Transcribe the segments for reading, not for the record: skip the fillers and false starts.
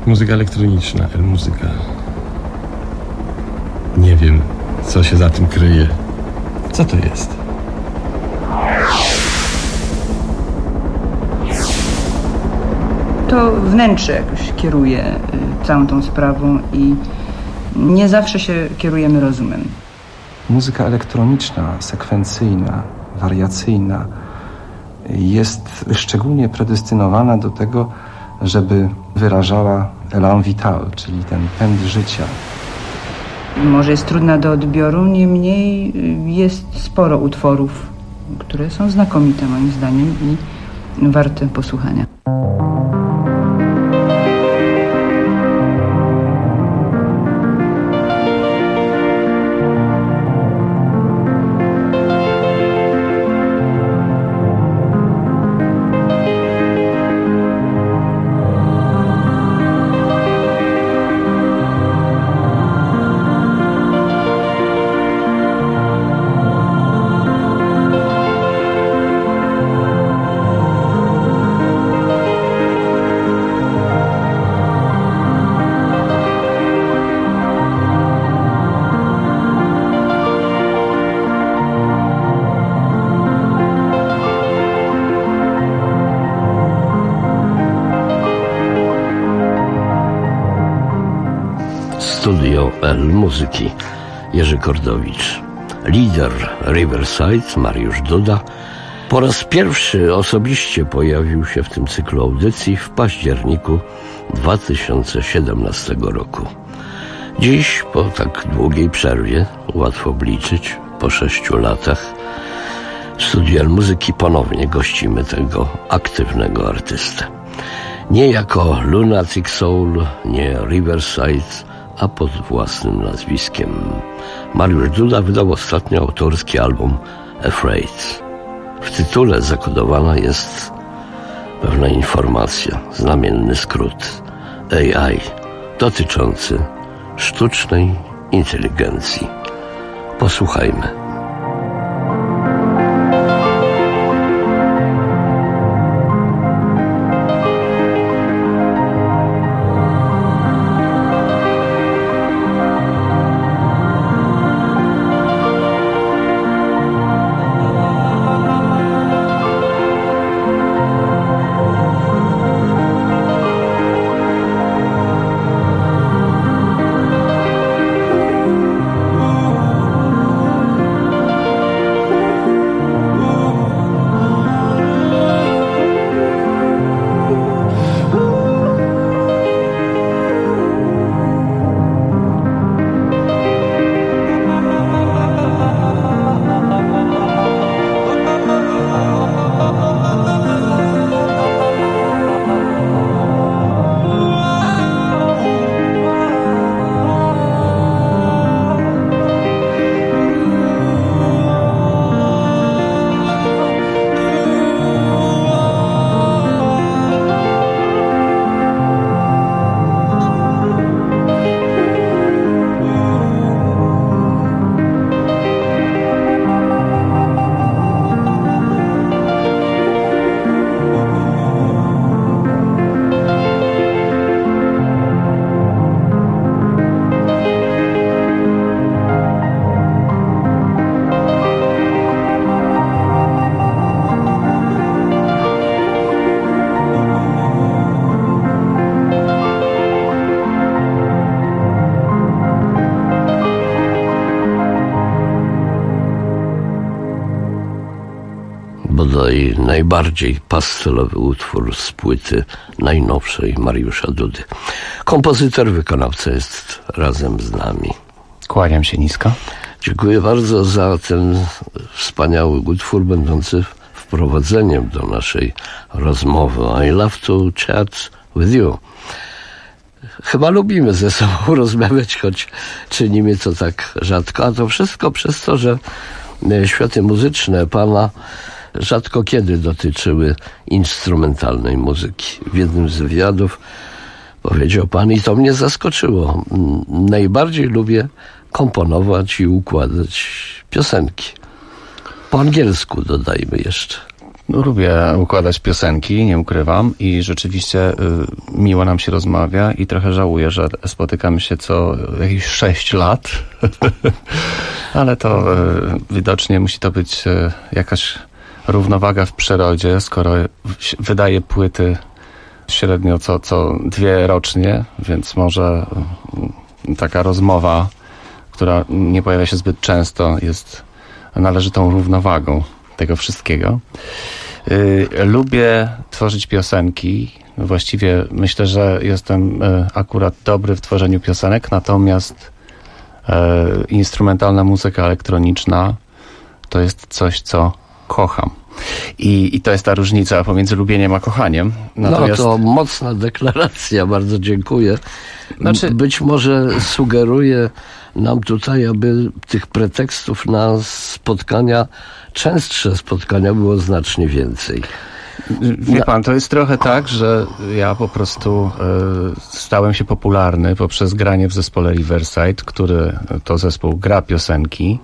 Muzyka elektroniczna, muzyka. Nie wiem, co się za tym kryje. Co to jest? To wnętrze jakoś kieruje całą tą sprawą i nie zawsze się kierujemy rozumem. Muzyka elektroniczna, sekwencyjna, wariacyjna jest szczególnie predestynowana do tego, żeby wyrażała élan vital, czyli ten pęd życia. Może jest trudna do odbioru, niemniej jest sporo utworów, które są znakomite moim zdaniem i warte posłuchania. Studio L Muzyki Jerzy Kordowicz. Lider Riverside Mariusz Duda po raz pierwszy osobiście pojawił się w tym cyklu audycji w październiku 2017 roku. Dziś, po tak długiej przerwie, łatwo obliczyć, po 6 latach, w Studiu L Muzyki ponownie gościmy tego aktywnego artystę. Nie jako Lunatic Soul, nie Riverside, a pod własnym nazwiskiem. Mariusz Duda wydał ostatnio autorski album Afraid. W tytule zakodowana jest pewna informacja, znamienny skrót AI, dotyczący sztucznej inteligencji. Posłuchajmy. Bodaj najbardziej pastelowy utwór z płyty najnowszej Mariusza Dudy. Kompozytor, wykonawca jest razem z nami. Kłaniam się nisko. Dziękuję bardzo za ten wspaniały utwór, będący wprowadzeniem do naszej rozmowy. I love to chat with you. Chyba lubimy ze sobą rozmawiać, choć czynimy to tak rzadko. A to wszystko przez to, że światy muzyczne pana rzadko kiedy dotyczyły instrumentalnej muzyki. W jednym z wywiadów powiedział pan, i to mnie zaskoczyło: najbardziej lubię komponować i układać piosenki. Po angielsku dodajmy jeszcze. No, lubię układać piosenki, nie ukrywam, i rzeczywiście miło nam się rozmawia i trochę żałuję, że spotykamy się co jakieś 6 lat, ale to widocznie musi to być jakaś równowaga w przyrodzie, skoro wydaję płyty średnio co 2 rocznie, więc może taka rozmowa, która nie pojawia się zbyt często, jest należytą równowagą tego wszystkiego. Lubię tworzyć piosenki. Właściwie myślę, że jestem akurat dobry w tworzeniu piosenek, natomiast instrumentalna muzyka elektroniczna to jest coś, co kocham. I to jest ta różnica pomiędzy lubieniem a kochaniem. Natomiast... No to mocna deklaracja, bardzo dziękuję. Być może sugeruje nam tutaj, aby tych pretekstów na spotkania, częstsze spotkania było znacznie więcej. Wie pan, to jest trochę tak, że ja po prostu stałem się popularny poprzez granie w zespole Riverside, który to zespół gra piosenki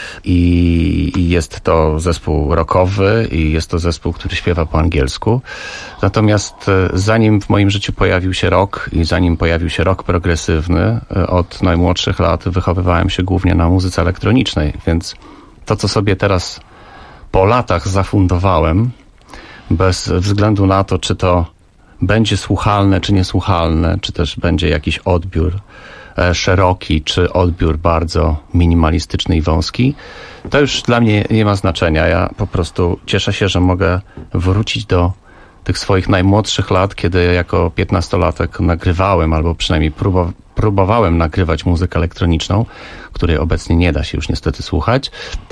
i jest to zespół rockowy i jest to zespół, który śpiewa po angielsku. Natomiast zanim w moim życiu pojawił się rock i zanim pojawił się rock progresywny, od najmłodszych lat wychowywałem się głównie na muzyce elektronicznej, więc to, co sobie teraz po latach zafundowałem, bez względu na to, czy to będzie słuchalne, czy niesłuchalne, czy też będzie jakiś odbiór szeroki, czy odbiór bardzo minimalistyczny i wąski, to już dla mnie nie ma znaczenia. Ja po prostu cieszę się, że mogę wrócić do tych swoich najmłodszych lat, kiedy jako 15-latek nagrywałem, albo przynajmniej próbowałem nagrywać muzykę elektroniczną, której obecnie nie da się już niestety słuchać,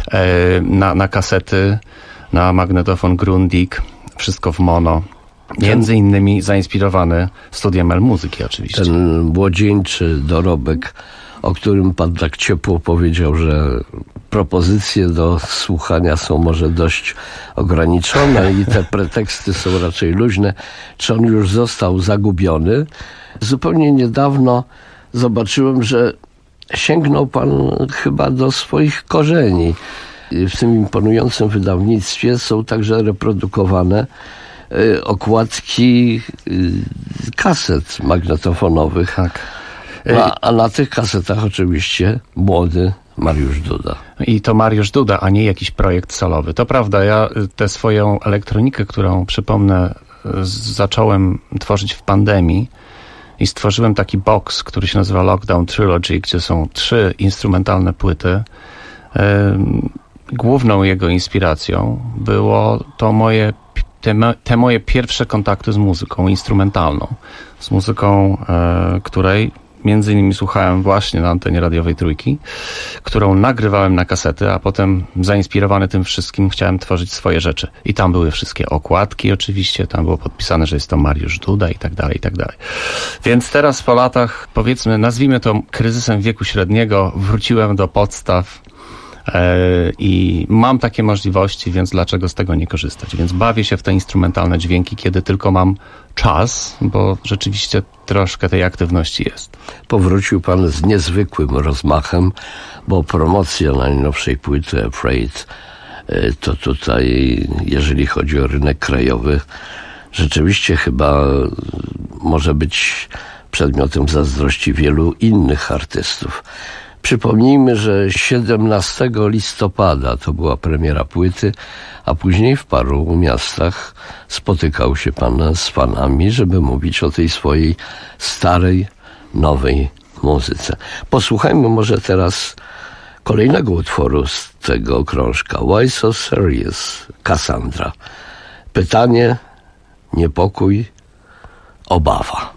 na kasety, na magnetofon Grundig, wszystko w mono. Między innymi zainspirowany studiem L-muzyki oczywiście. Ten młodzieńczy dorobek, o którym pan tak ciepło powiedział, że propozycje do słuchania są może dość ograniczone i te preteksty są raczej luźne. Czy on już został zagubiony? Zupełnie niedawno zobaczyłem, że sięgnął pan chyba do swoich korzeni. W tym imponującym wydawnictwie są także reprodukowane okładki kaset magnetofonowych. Tak. A na tych kasetach oczywiście młody Mariusz Duda. I to Mariusz Duda, a nie jakiś projekt solowy. To prawda, ja tę swoją elektronikę, którą przypomnę, zacząłem tworzyć w pandemii i stworzyłem taki box, który się nazywa Lockdown Trilogy, gdzie są 3 instrumentalne płyty. Główną jego inspiracją było to te moje pierwsze kontakty z muzyką instrumentalną. Z muzyką, której między innymi słuchałem właśnie na antenie radiowej Trójki, którą nagrywałem na kasety, a potem zainspirowany tym wszystkim chciałem tworzyć swoje rzeczy. I tam były wszystkie okładki oczywiście, tam było podpisane, że jest to Mariusz Duda i tak dalej, i tak dalej. Więc teraz po latach, powiedzmy, nazwijmy to kryzysem wieku średniego, wróciłem do podstaw i mam takie możliwości, więc dlaczego z tego nie korzystać? Więc bawię się w te instrumentalne dźwięki, kiedy tylko mam czas, bo rzeczywiście troszkę tej aktywności jest. Powrócił pan z niezwykłym rozmachem, bo promocja najnowszej płyty Afraid to tutaj, jeżeli chodzi o rynek krajowy, rzeczywiście chyba może być przedmiotem zazdrości wielu innych artystów. Przypomnijmy, że 17 listopada to była premiera płyty, a później w paru miastach spotykał się pan z fanami, żeby mówić o tej swojej starej, nowej muzyce. Posłuchajmy może teraz kolejnego utworu z tego krążka. Why So Serious? Cassandra. Pytanie, niepokój, obawa.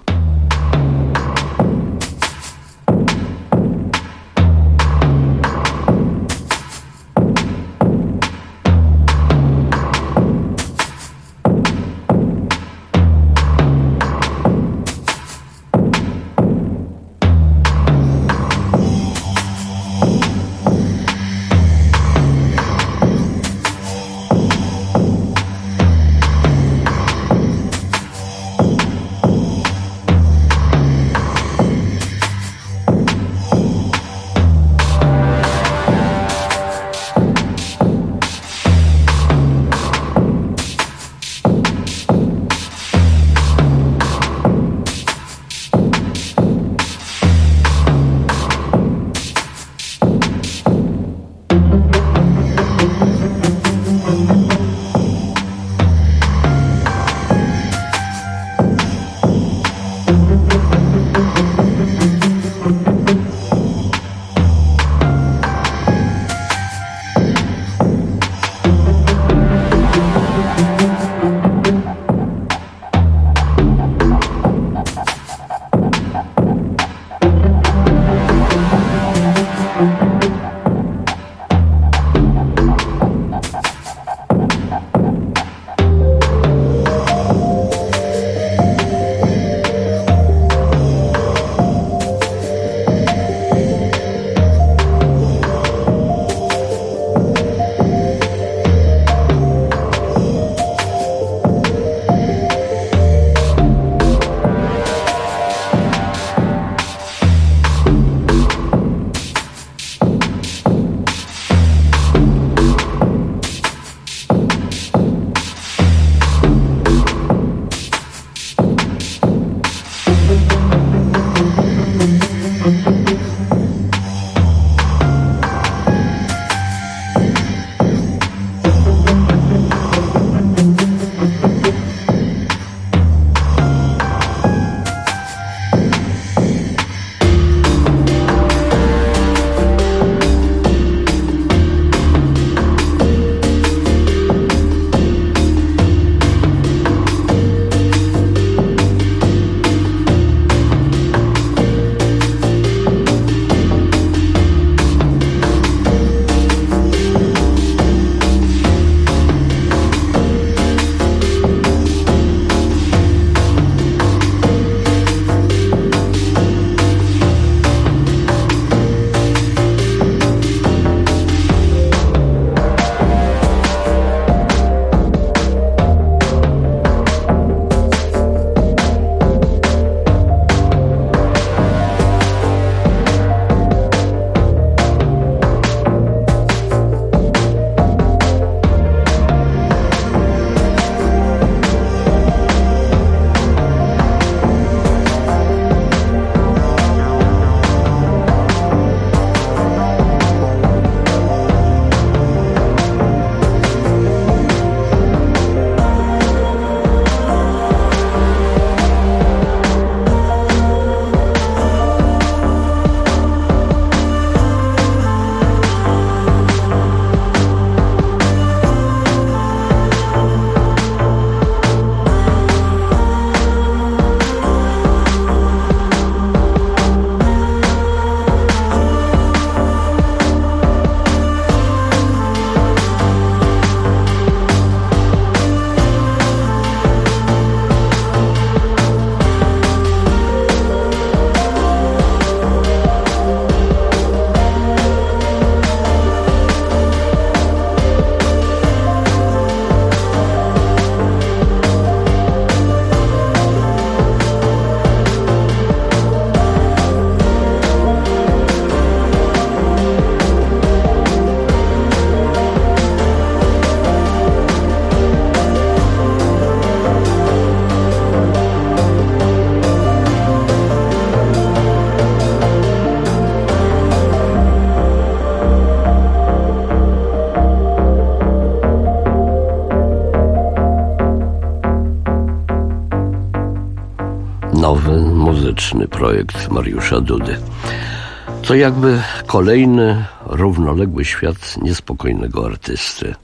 fantastyczny projekt Mariusza Dudy. To jakby kolejny, równoległy świat niespokojnego artysty.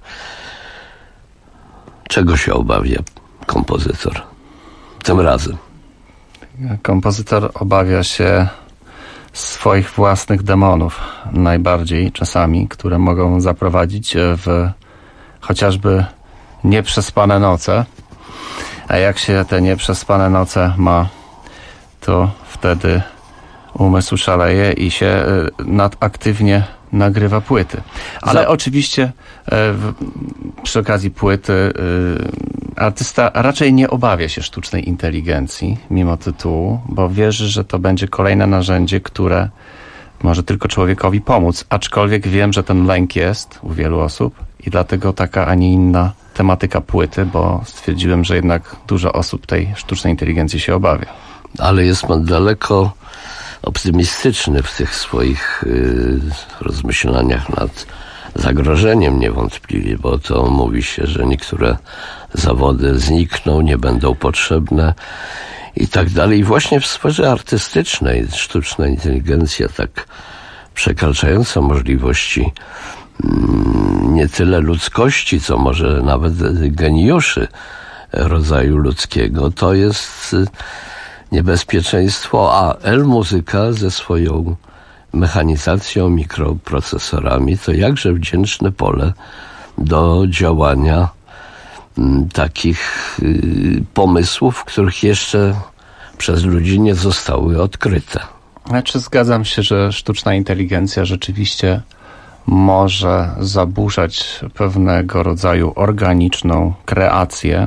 Czego się obawia kompozytor tym razem? Kompozytor obawia się swoich własnych demonów najbardziej czasami, które mogą zaprowadzić w chociażby nieprzespane noce. A jak się te nieprzespane noce ma, to wtedy umysł szaleje i się nadaktywnie nagrywa płyty. Ale oczywiście przy okazji płyty artysta raczej nie obawia się sztucznej inteligencji, mimo tytułu, bo wierzy, że to będzie kolejne narzędzie, które może tylko człowiekowi pomóc. Aczkolwiek wiem, że ten lęk jest u wielu osób i dlatego taka, a nie inna tematyka płyty, bo stwierdziłem, że jednak dużo osób tej sztucznej inteligencji się obawia. Ale jest pan daleko optymistyczny w tych swoich rozmyślaniach nad zagrożeniem niewątpliwie, bo to mówi się, że niektóre zawody znikną, nie będą potrzebne i tak dalej. I właśnie w sferze artystycznej sztuczna inteligencja tak przekraczająca możliwości nie tyle ludzkości, co może nawet geniuszy rodzaju ludzkiego, to jest niebezpieczeństwo, a L-Muzyka ze swoją mechanizacją, mikroprocesorami to jakże wdzięczne pole do działania takich pomysłów, których jeszcze przez ludzi nie zostały odkryte. Znaczy zgadzam się, że sztuczna inteligencja rzeczywiście może zaburzać pewnego rodzaju organiczną kreację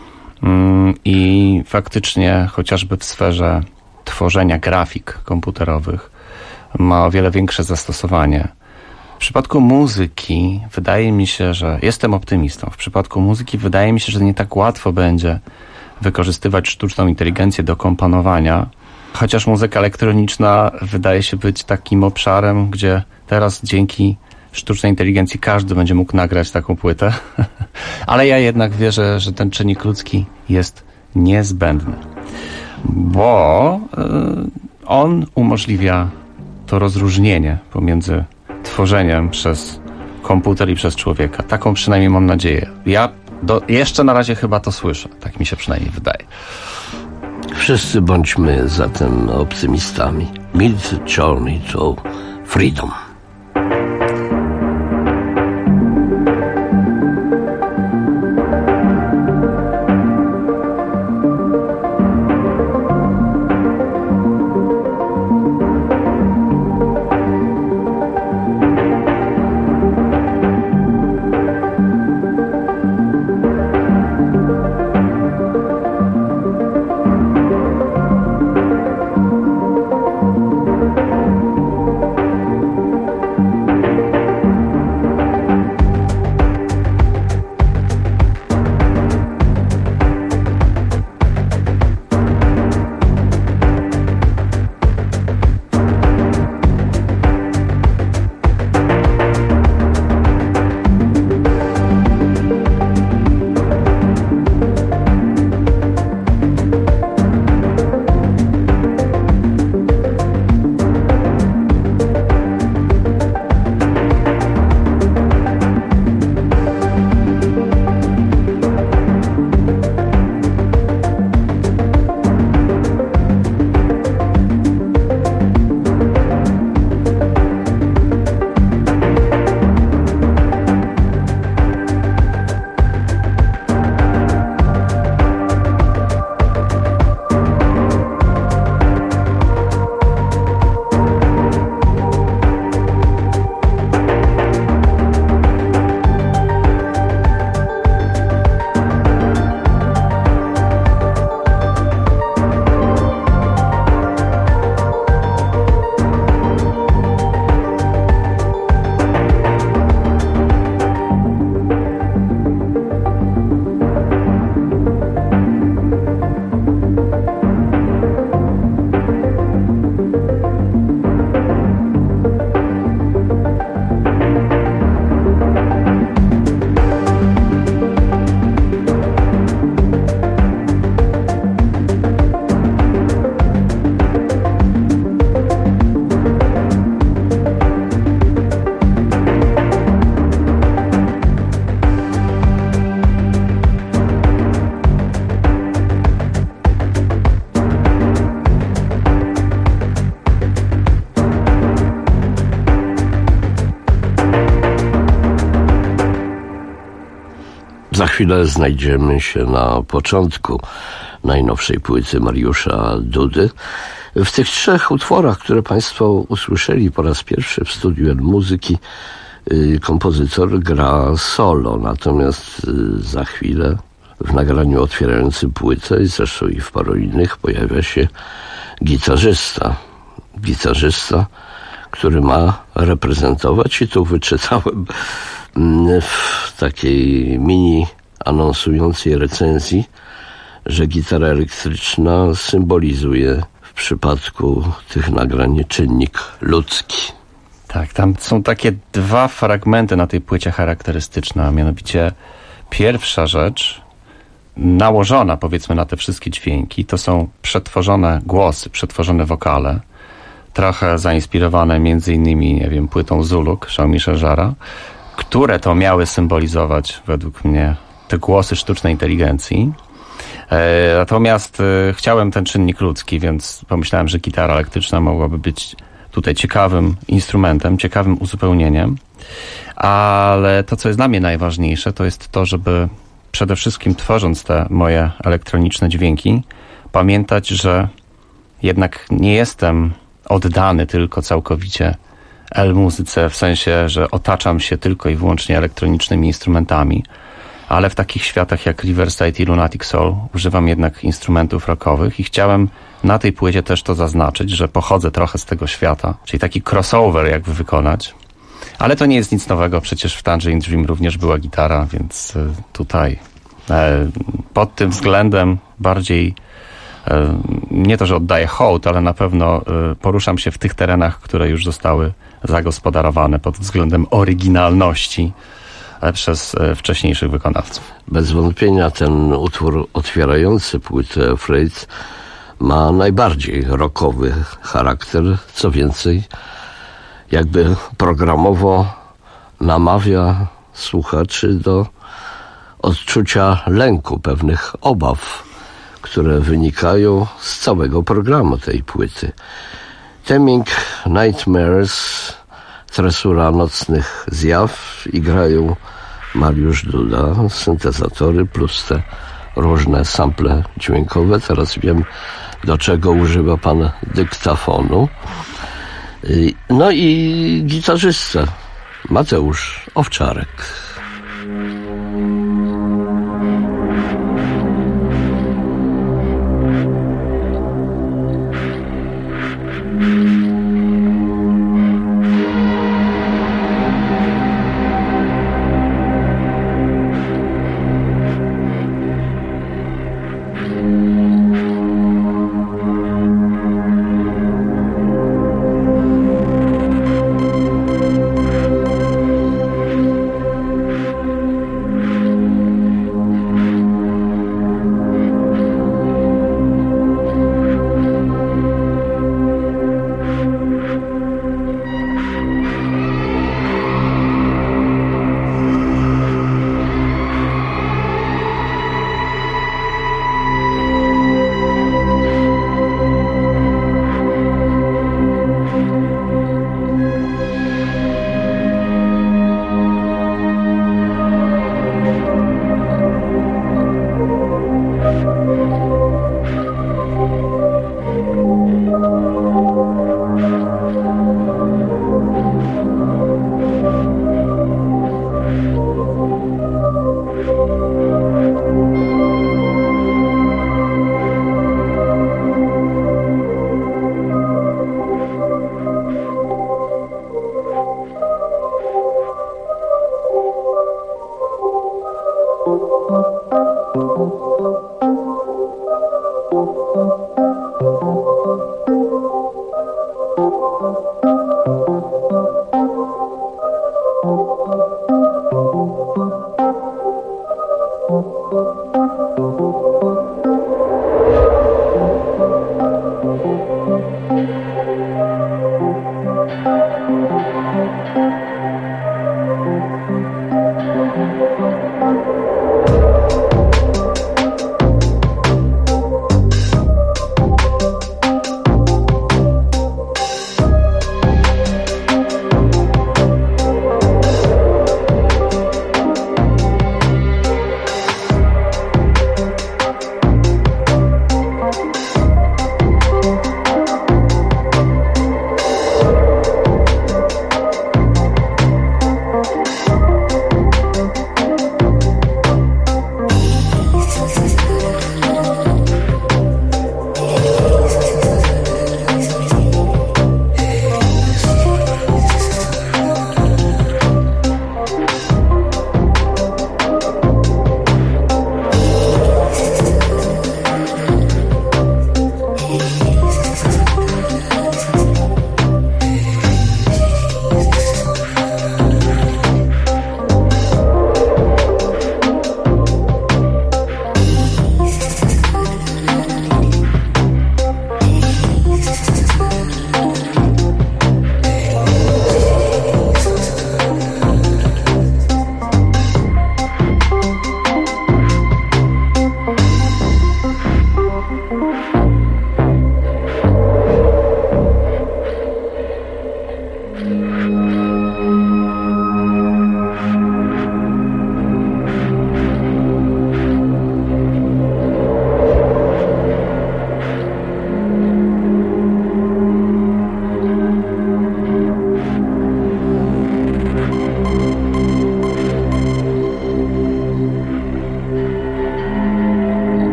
i faktycznie chociażby w sferze tworzenia grafik komputerowych ma o wiele większe zastosowanie. W przypadku muzyki wydaje mi się, że jestem optymistą. W przypadku muzyki wydaje mi się, że nie tak łatwo będzie wykorzystywać sztuczną inteligencję do komponowania, chociaż muzyka elektroniczna wydaje się być takim obszarem, gdzie teraz dzięki sztucznej inteligencji każdy będzie mógł nagrać taką płytę. Ale ja jednak wierzę, że ten czynnik ludzki jest niezbędny, bo on umożliwia to rozróżnienie pomiędzy tworzeniem przez komputer i przez człowieka. Taką przynajmniej mam nadzieję. Ja jeszcze na razie chyba to słyszę. Tak mi się przynajmniej wydaje. Wszyscy bądźmy zatem optymistami. Mid Journey to Freedom. Za chwilę znajdziemy się na początku najnowszej płyty Mariusza Dudy. W tych 3 utworach, które Państwo usłyszeli po raz pierwszy w studiu Muzyki, kompozytor gra solo, natomiast za chwilę w nagraniu otwierającym płytę, i zresztą i w paru innych, pojawia się gitarzysta. Gitarzysta, który ma reprezentować, i tu wyczytałem w takiej mini anonsującej recenzji, że gitara elektryczna symbolizuje w przypadku tych nagrań czynnik ludzki. Tak, tam są takie 2 fragmenty na tej płycie charakterystyczne, a mianowicie pierwsza rzecz, nałożona powiedzmy na te wszystkie dźwięki, to są przetworzone głosy, przetworzone wokale, trochę zainspirowane między innymi, nie wiem, płytą Zuluk Jean-Michel Jarre'a, które to miały symbolizować według mnie te głosy sztucznej inteligencji. Natomiast chciałem ten czynnik ludzki, więc pomyślałem, że gitara elektryczna mogłaby być tutaj ciekawym instrumentem, ciekawym uzupełnieniem. Ale to, co jest dla mnie najważniejsze, to jest to, żeby przede wszystkim tworząc te moje elektroniczne dźwięki, pamiętać, że jednak nie jestem oddany tylko całkowicie muzyce, w sensie, że otaczam się tylko i wyłącznie elektronicznymi instrumentami, ale w takich światach jak Riverside i Lunatic Soul używam jednak instrumentów rockowych i chciałem na tej płycie też to zaznaczyć, że pochodzę trochę z tego świata, czyli taki crossover jakby wykonać. Ale to nie jest nic nowego, przecież w Tangerine Dream również była gitara, więc tutaj pod tym względem bardziej nie to, że oddaję hołd, ale na pewno poruszam się w tych terenach, które już zostały zagospodarowane pod względem oryginalności przez wcześniejszych wykonawców. Bez wątpienia ten utwór otwierający płytę Afraid ma najbardziej rockowy charakter. Co więcej, jakby programowo namawia słuchaczy do odczucia lęku, pewnych obaw, które wynikają z całego programu tej płyty. Theming Nightmares, tresura nocnych zjaw, i grają Mariusz Duda, syntezatory plus te różne sample dźwiękowe. Teraz wiem, do czego używa pan dyktafonu. No i gitarzysta Mateusz Owczarek.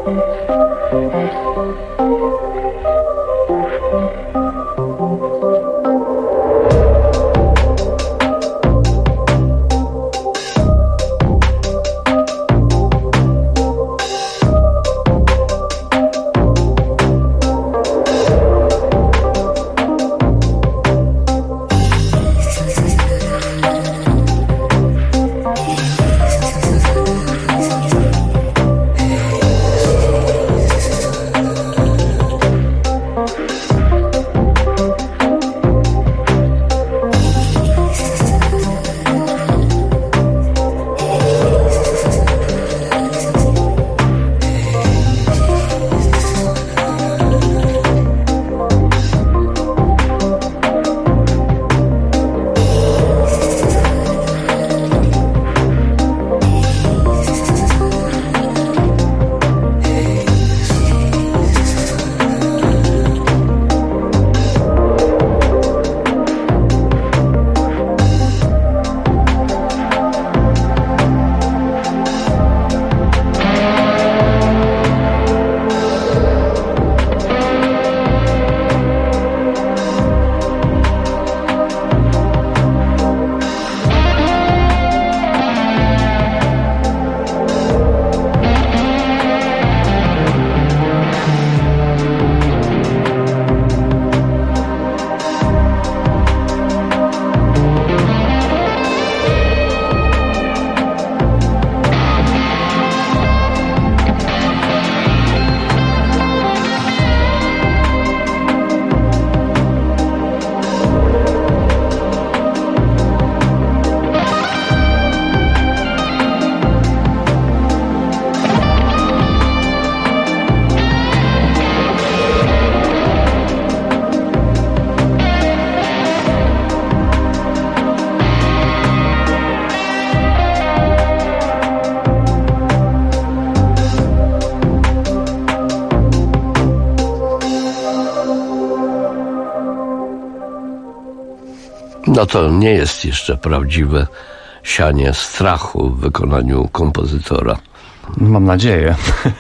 No to nie jest jeszcze prawdziwe sianie strachu w wykonaniu kompozytora. Mam nadzieję.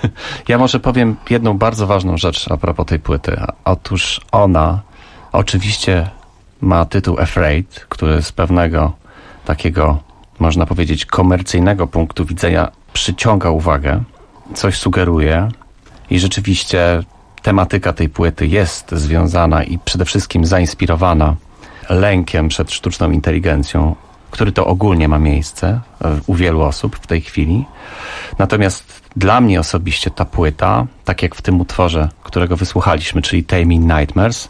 Ja może powiem jedną bardzo ważną rzecz a propos tej płyty. Otóż ona oczywiście ma tytuł Afraid, który z pewnego takiego, można powiedzieć, komercyjnego punktu widzenia przyciąga uwagę, coś sugeruje i rzeczywiście tematyka tej płyty jest związana i przede wszystkim zainspirowana lękiem przed sztuczną inteligencją, który to ogólnie ma miejsce u wielu osób w tej chwili. Natomiast dla mnie osobiście ta płyta, tak jak w tym utworze, którego wysłuchaliśmy, czyli Taming Nightmares,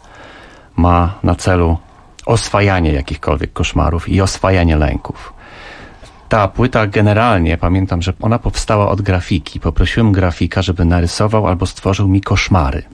ma na celu oswajanie jakichkolwiek koszmarów i oswajanie lęków. Ta płyta generalnie, pamiętam, że ona powstała od grafiki. Poprosiłem grafika, żeby narysował albo stworzył mi koszmary.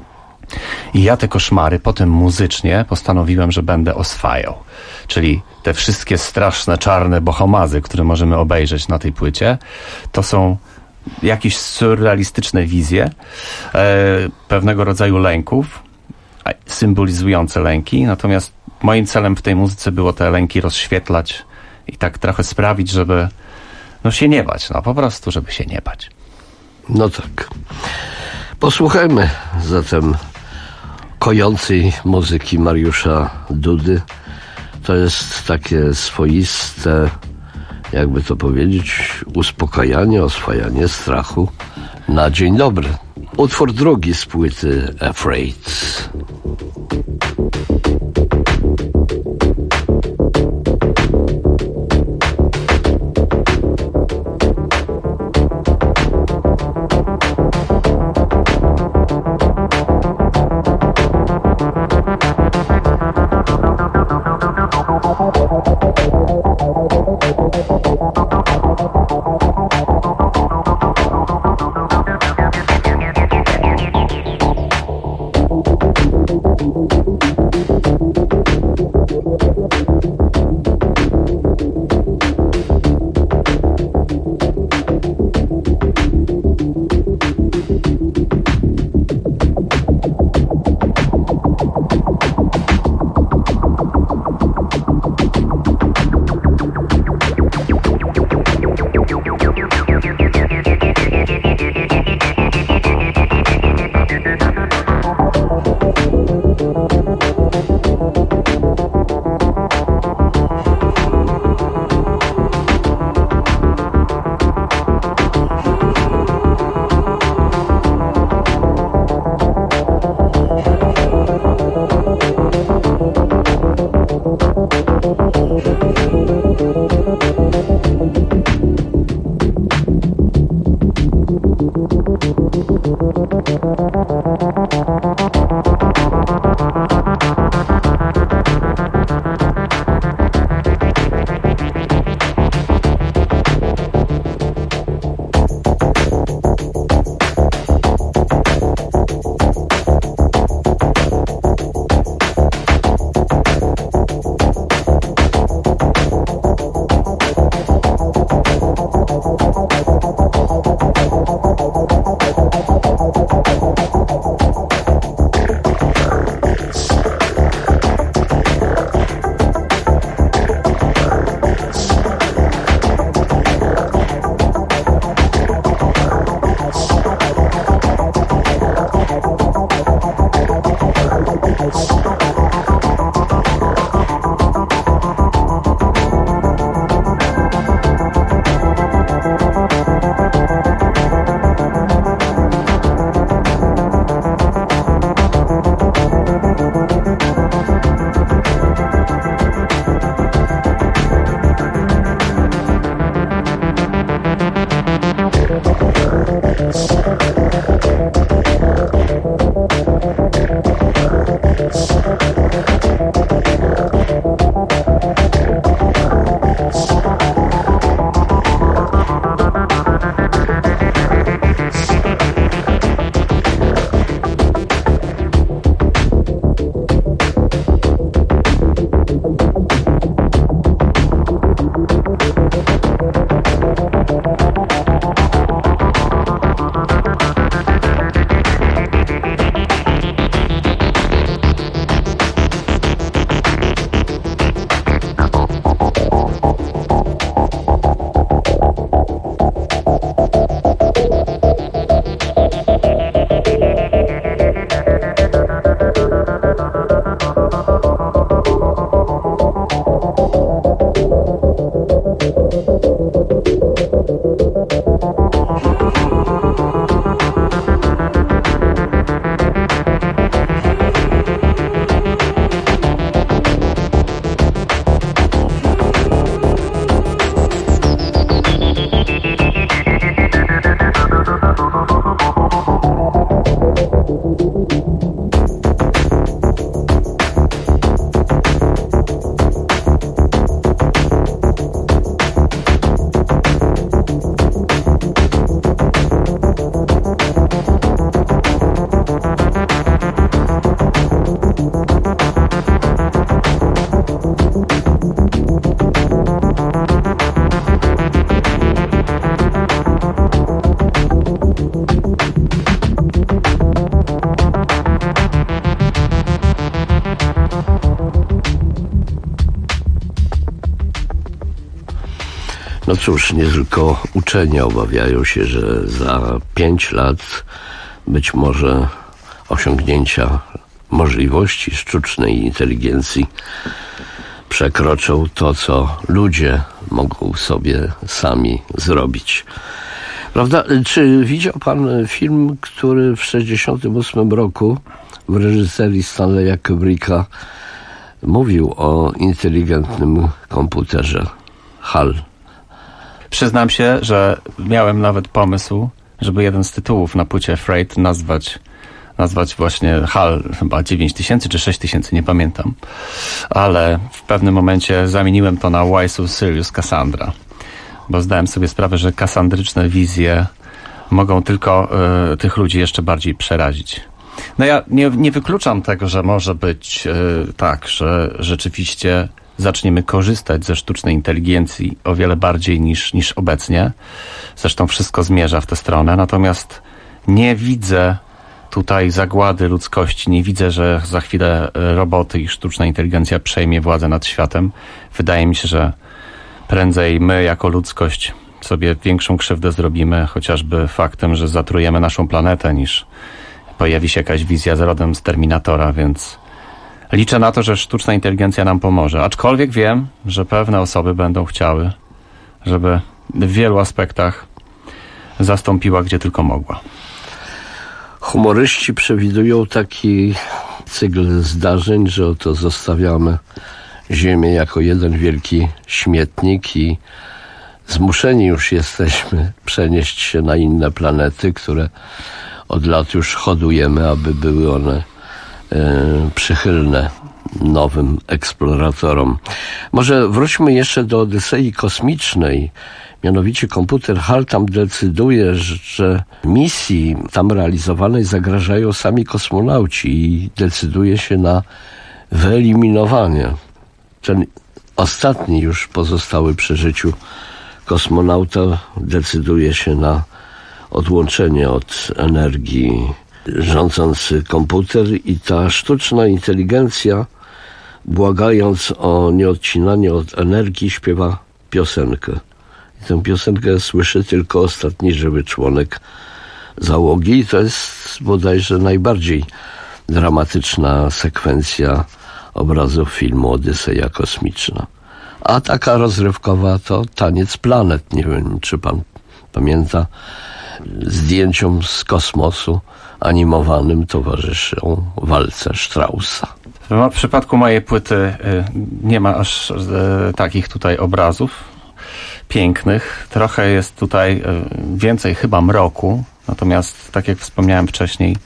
I ja te koszmary potem muzycznie postanowiłem, że będę oswajał. Czyli te wszystkie straszne, czarne bohomazy, które możemy obejrzeć na tej płycie, to są jakieś surrealistyczne wizje pewnego rodzaju lęków, symbolizujące lęki. Natomiast moim celem w tej muzyce było te lęki rozświetlać i tak trochę sprawić, żeby się nie bać. Po prostu, żeby się nie bać. No tak. Posłuchajmy zatem kojącej muzyki Mariusza Dudy. To jest takie swoiste, jakby to powiedzieć, uspokajanie, oswajanie strachu na dzień dobry. Utwór drugi z płyty Afraid. No cóż, nie tylko uczeni obawiają się, że za 5 lat być może osiągnięcia możliwości sztucznej inteligencji przekroczą to, co ludzie mogą sobie sami zrobić. Prawda? Czy widział pan film, który w 1968 roku w reżyserii Stanleya Kubricka mówił o inteligentnym komputerze HAL? Przyznam się, że miałem nawet pomysł, żeby jeden z tytułów na płycie Freight nazwać właśnie HAL, chyba 9000 czy 6000, nie pamiętam. Ale w pewnym momencie zamieniłem to na Why So Serious Cassandra, bo zdałem sobie sprawę, że kasandryczne wizje mogą tylko tych ludzi jeszcze bardziej przerazić. No ja nie wykluczam tego, że może być tak, że rzeczywiście zaczniemy korzystać ze sztucznej inteligencji o wiele bardziej niż obecnie. Zresztą wszystko zmierza w tę stronę, natomiast nie widzę tutaj zagłady ludzkości. Nie widzę, że za chwilę roboty i sztuczna inteligencja przejmie władzę nad światem. Wydaje mi się, że prędzej my jako ludzkość sobie większą krzywdę zrobimy, chociażby faktem, że zatrujemy naszą planetę, niż pojawi się jakaś wizja rodem z Terminatora, więc liczę na to, że sztuczna inteligencja nam pomoże. Aczkolwiek wiem, że pewne osoby będą chciały, żeby w wielu aspektach zastąpiła, gdzie tylko mogła. Humoryści przewidują taki cykl zdarzeń, że oto zostawiamy Ziemię jako jeden wielki śmietnik i zmuszeni już jesteśmy przenieść się na inne planety, które od lat już hodujemy, aby były one przychylne nowym eksploratorom. Może wróćmy jeszcze do Odysei Kosmicznej. Mianowicie komputer HAL tam decyduje, że misji tam realizowanej zagrażają sami kosmonauci i decyduje się na wyeliminowanie. Ten ostatni już pozostały przy życiu kosmonauta decyduje się na odłączenie od energii rządzący komputer i ta sztuczna inteligencja, błagając o nieodcinanie od energii, śpiewa piosenkę. I tę piosenkę słyszy tylko ostatni żywy członek załogi i to jest bodajże najbardziej dramatyczna sekwencja obrazów filmu Odyseja Kosmiczna. A taka rozrywkowa to Taniec Planet. Nie wiem, czy pan pamięta, zdjęciom z kosmosu animowanym towarzyszą walce Straussa. W przypadku mojej płyty nie ma aż takich tutaj obrazów pięknych. Trochę jest tutaj więcej chyba mroku. Natomiast, tak jak wspomniałem wcześniej,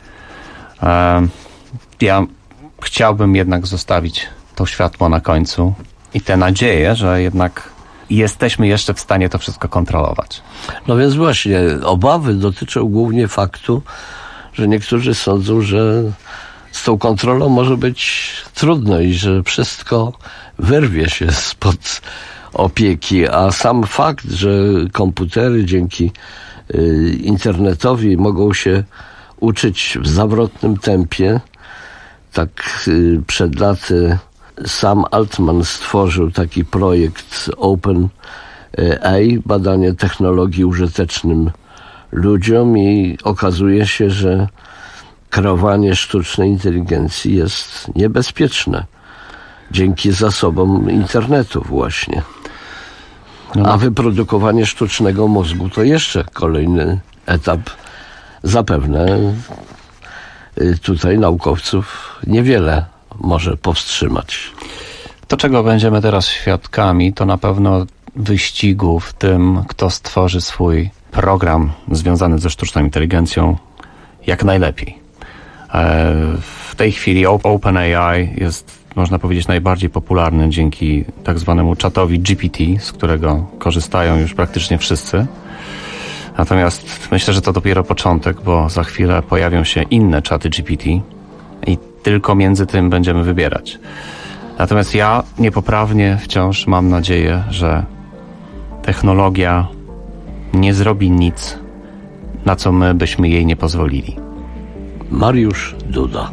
ja chciałbym jednak zostawić to światło na końcu i tę nadzieję, że jednak jesteśmy jeszcze w stanie to wszystko kontrolować. No więc właśnie, obawy dotyczą głównie faktu, że niektórzy sądzą, że z tą kontrolą może być trudno i że wszystko wyrwie się spod opieki, a sam fakt, że komputery dzięki internetowi mogą się uczyć w zawrotnym tempie. Tak przed laty Sam Altman stworzył taki projekt OpenAI, badanie technologii użytecznym ludziom i okazuje się, że kreowanie sztucznej inteligencji jest niebezpieczne dzięki zasobom internetu właśnie. A wyprodukowanie sztucznego mózgu to jeszcze kolejny etap. Zapewne tutaj naukowców niewiele może powstrzymać. To, czego będziemy teraz świadkami, to na pewno wyścigu w tym, kto stworzy swój program związany ze sztuczną inteligencją jak najlepiej. W tej chwili OpenAI jest, można powiedzieć, najbardziej popularny dzięki tak zwanemu czatowi GPT, z którego korzystają już praktycznie wszyscy. Natomiast myślę, że to dopiero początek, bo za chwilę pojawią się inne czaty GPT i tylko między tym będziemy wybierać. Natomiast ja niepoprawnie wciąż mam nadzieję, że technologia nie zrobi nic, na co my byśmy jej nie pozwolili. Mariusz Duda.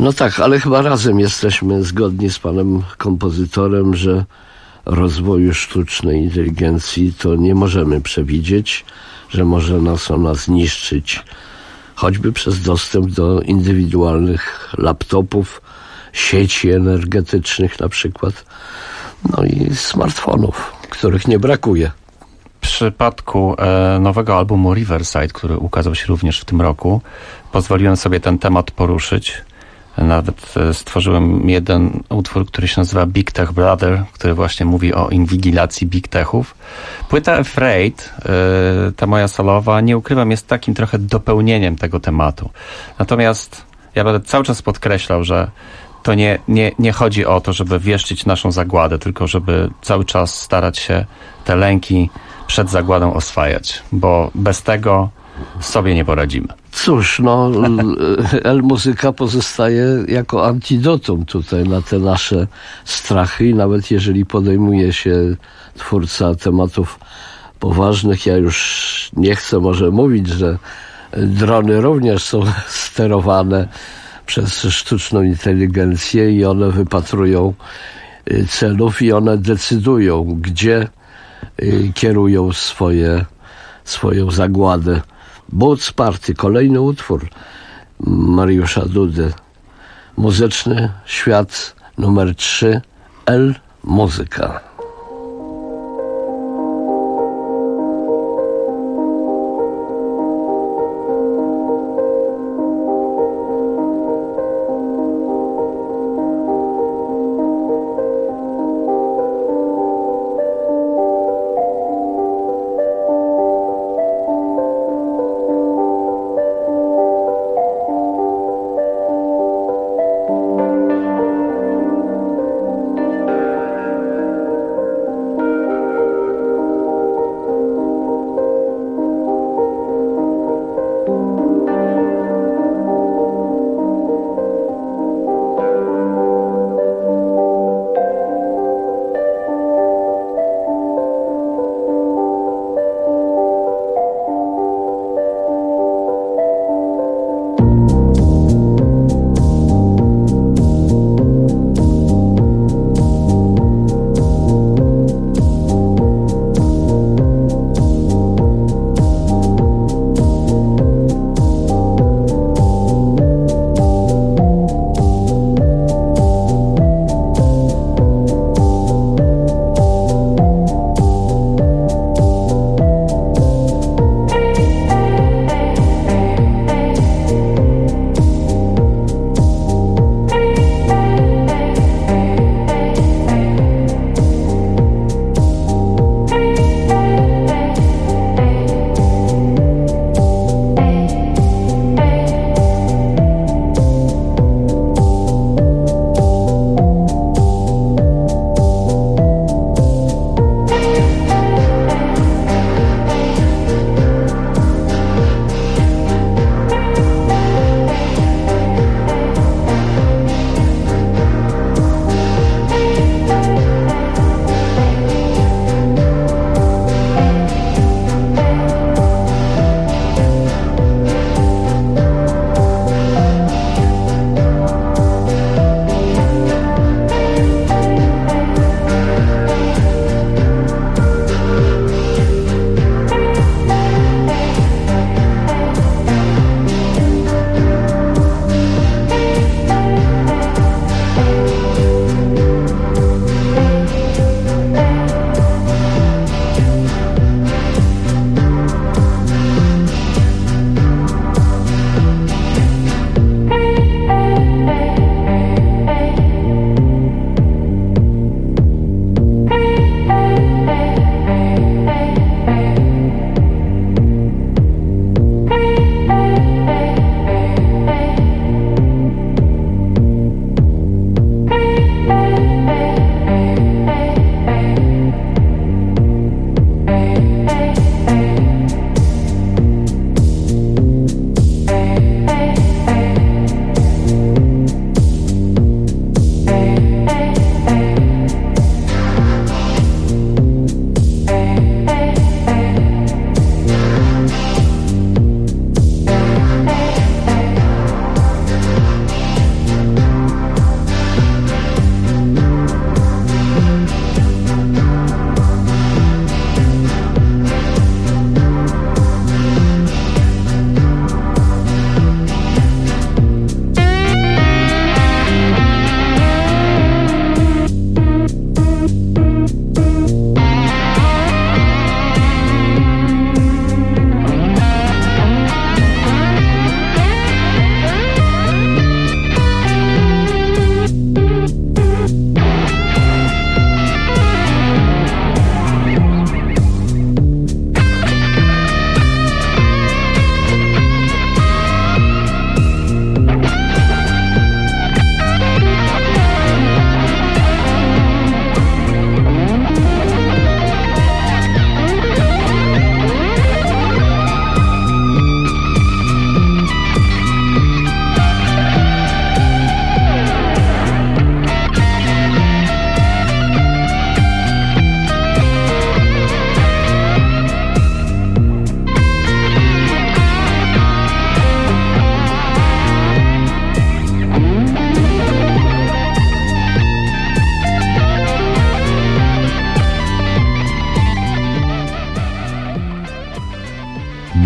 No tak, ale chyba razem jesteśmy zgodni z panem kompozytorem, że rozwoju sztucznej inteligencji to nie możemy przewidzieć, że może nas ona zniszczyć, choćby przez dostęp do indywidualnych laptopów, sieci energetycznych na przykład, no i smartfonów, których nie brakuje. W przypadku nowego albumu Riverside, który ukazał się również w tym roku, pozwoliłem sobie ten temat poruszyć. Nawet stworzyłem jeden utwór, który się nazywa Big Tech Brother, który właśnie mówi o inwigilacji Big Techów. Płyta Afraid, ta moja solowa, nie ukrywam, jest takim trochę dopełnieniem tego tematu. Natomiast ja będę cały czas podkreślał, że to nie chodzi o to, żeby wieszczyć naszą zagładę, tylko żeby cały czas starać się te lęki przed zagładą oswajać, bo bez tego sobie nie poradzimy. Cóż, no, L-muzyka pozostaje jako antidotum tutaj na te nasze strachy i nawet jeżeli podejmuje się twórca tematów poważnych, ja już nie chcę może mówić, że drony również są sterowane przez sztuczną inteligencję i one wypatrują celów i one decydują, gdzie kierują swoją zagładę. Boots Party, kolejny utwór Mariusza Dudy. Muzyczny świat numer 3, L-muzyka.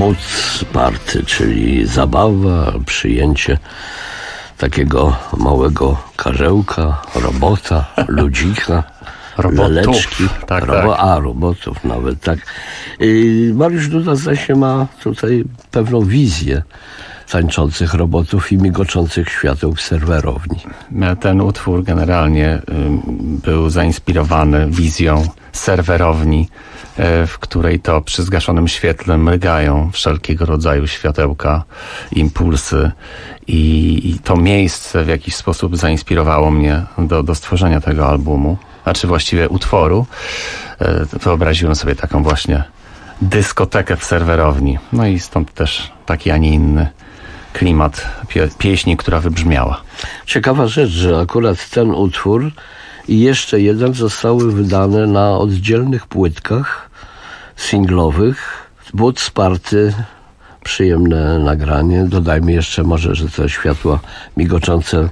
Boat party, czyli zabawa, przyjęcie takiego małego karzełka, robota, ludzika, laleczki. Tak. Robotów nawet, tak. Mariusz Duda, zdaje się, ma tutaj pewną wizję tańczących robotów i migoczących świateł w serwerowni. Ten utwór generalnie był zainspirowany wizją serwerowni, w której to przy zgaszonym świetle mrygają wszelkiego rodzaju światełka, impulsy i to miejsce w jakiś sposób zainspirowało mnie do stworzenia tego albumu, znaczy właściwie utworu. Wyobraziłem sobie taką właśnie dyskotekę w serwerowni. No i stąd też taki, a nie inny klimat pieśni, która wybrzmiała. Ciekawa rzecz, że akurat ten utwór i jeszcze jeden zostały wydane na oddzielnych płytkach singlowych. Boat party, przyjemne nagranie. Dodajmy jeszcze może, że te światła migoczące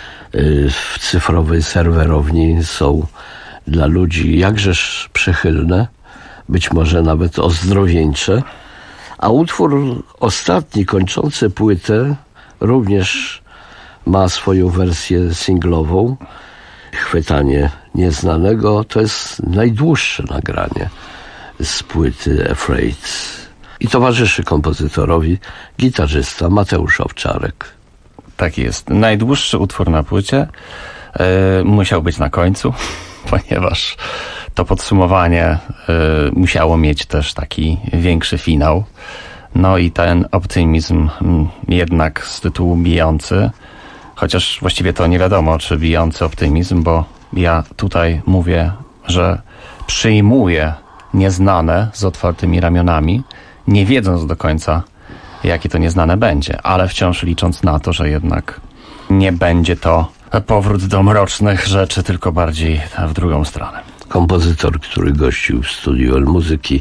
w cyfrowej serwerowni są dla ludzi jakżeż przychylne, być może nawet ozdrowieńcze. A utwór ostatni, kończący płytę, również ma swoją wersję singlową. Chwytanie nieznanego to jest najdłuższe nagranie z płyty Afraid. I towarzyszy kompozytorowi gitarzysta Mateusz Owczarek. Tak jest. Najdłuższy utwór na płycie musiał być na końcu, ponieważ to podsumowanie musiało mieć też taki większy finał. No i ten optymizm jednak z tytułu bijący, chociaż właściwie to nie wiadomo, czy bijący optymizm, bo ja tutaj mówię, że przyjmuję nieznane z otwartymi ramionami, nie wiedząc do końca, jakie to nieznane będzie, ale wciąż licząc na to, że jednak nie będzie to powrót do mrocznych rzeczy, tylko bardziej w drugą stronę. Kompozytor, który gościł w studiu Elmuzyki,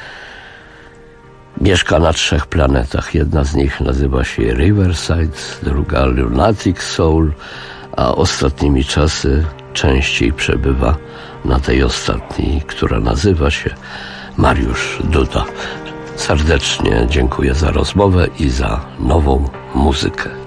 mieszka na 3 planetach. Jedna z nich nazywa się Riverside, druga Lunatic Soul, a ostatnimi czasy częściej przebywa na tej ostatniej, która nazywa się Mariusz Duda. Serdecznie dziękuję za rozmowę i za nową muzykę.